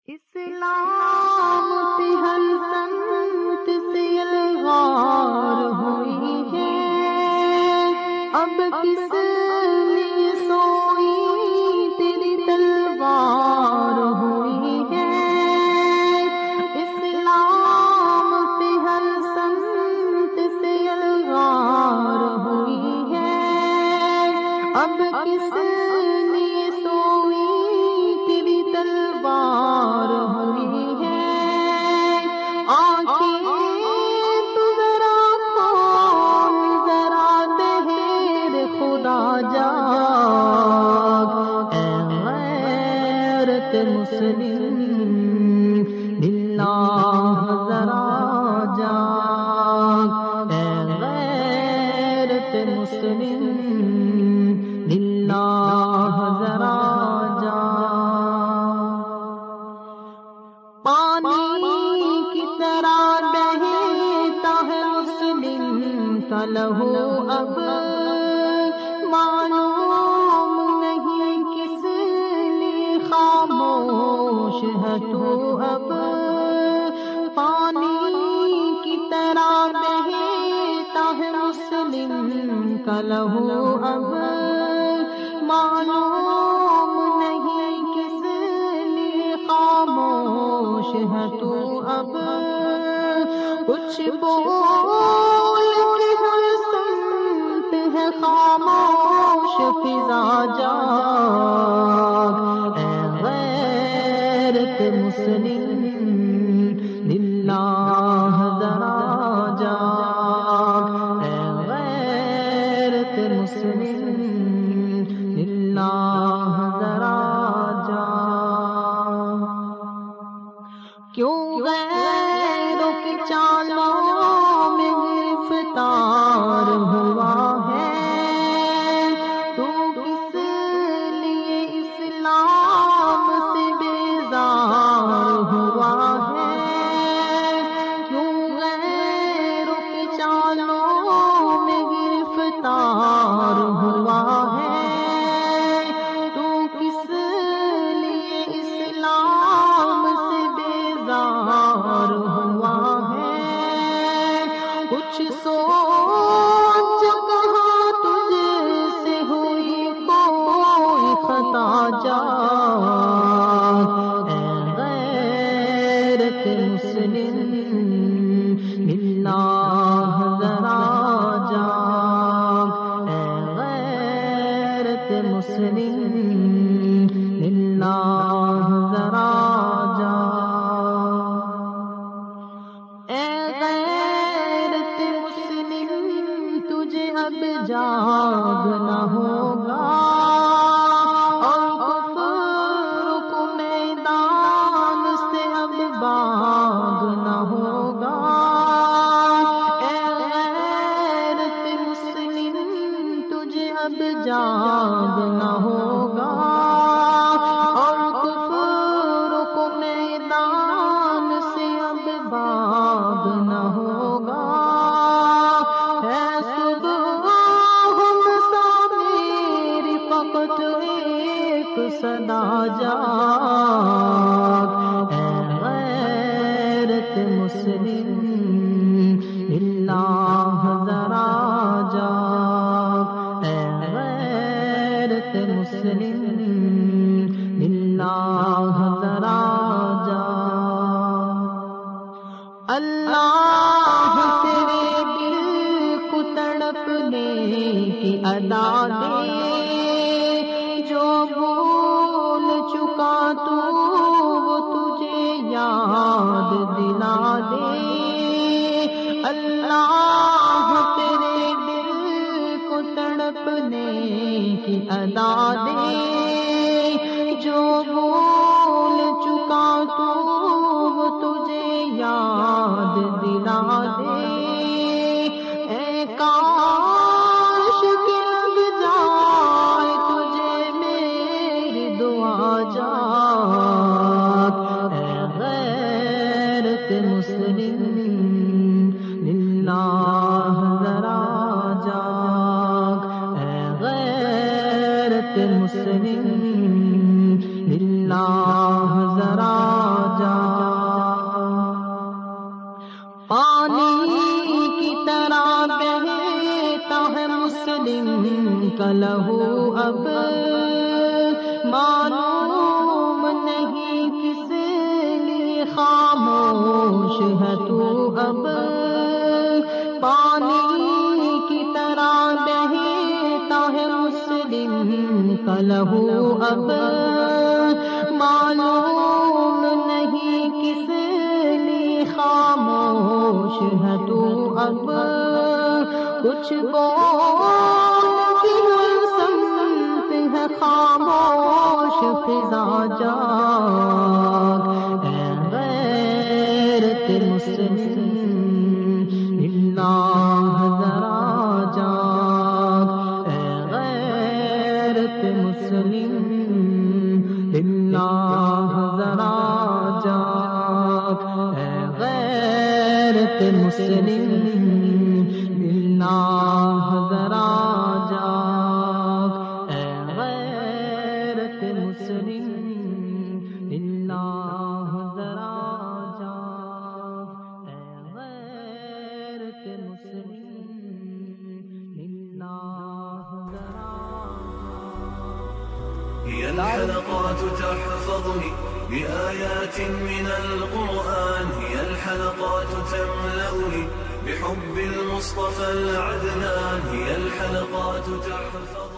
اسلام پہ ہر سمت سے الغار ہوئی ہے، اب کس لیے سوئی تیری تلوار ہوئی ہے۔ اسلام پہ ہر سمت سے الغار ہوئی ہے، اب کس لیے سوئی تیری تلوار ہوئی ہے۔ آنکھیں تو ذرا کھول، ذرا دہر خدا جاگ، اے غیرت مسلم للہ ذرا جاگ، اے غیرت مسلم للہ ذرا جاگ۔ پانی کی طرح بہتا ہے مسلم کا لہو، اب معلوم نہیں کس لیے خاموش ہے تو اب۔ پانی کی طرح بہتا ہے مسلم کا لہو، اب معلوم نہیں کس لیے خاموش ہے تو اب۔ کچھ بول کے ہر سمت ہے خاموش فضا جاگ، اے غیرت مسلم للہ ذرا جاگ، اے غیرت مسلم للہ ذرا جاگ۔ کیوں غیروں کی چالوں میں گرفتار ہوا ہے، تو کس لیے اسلام سے بیزار ہوا ہے۔ کیوں غیروں کی چالوں میں گرفتار ہوا ہے، تو کس لیے اسلام سے بیزار ہوا ہے۔ کچھ سوچ کہاں تجھ سے ہوئی کوئی خطا جاگ، اے غیرت مسلم للہ ذرا جاگ، اے غیرت مسلم للہ ذرا جاگ۔ اے غیرت مسلم تجھے اب جاگنا ہوگا، اور کفر کو میدان سے اب بھاگنا ہوگا۔ اے غیرت مسلم تجھے اب جاگنا ہوگا، اور کفر کو میدان سے اب بھاگنا ہوگا۔ ہے صبح مسا میری فقط ایک صدا جاگ، اے غیرت مسلم للہ ذرا جاگ، اے غیرت مسلم للہ ذرا جاگ۔ اللہ تیرے دل کو تڑپنے کی ادا دے، جو بھول چکا تو وہ تجھے یاد دلا دے۔ اللہ تیرے دل کو تڑپنے کی ادا دے، جو بھول چکا تو وہ تجھے یاد دلا دے۔ اے کاش کہ لگ جائے تجھے میری دعا جاگ، اے غیرت مسلم للہ ذرا جاگ، اے غیرت مسلم لہو اب معلوم نہیں کس لیے خاموش ہے تو اب پانی کی طرح بہتا ہے مسلم کا لہو اب معلوم نہیں کس لیے خاموش ہے تو اب کچھ کون کی سمت ہے خاموش فضا جاگ اے غیرت مسلم اللہ ذرا جاگ اے غیرت مسلم اللہ ذرا جاگ اے غیرت مسلم اللہ ذرا جاگ اے غیرت مسلم اللہ ذرا جاگ اے غیرت مسلم اللہ ذرا هي الحلقات تحفظني بآيات من القرآن هي الحلقات تملأني بحب المصطفى العدنان هي الحلقات تحفظني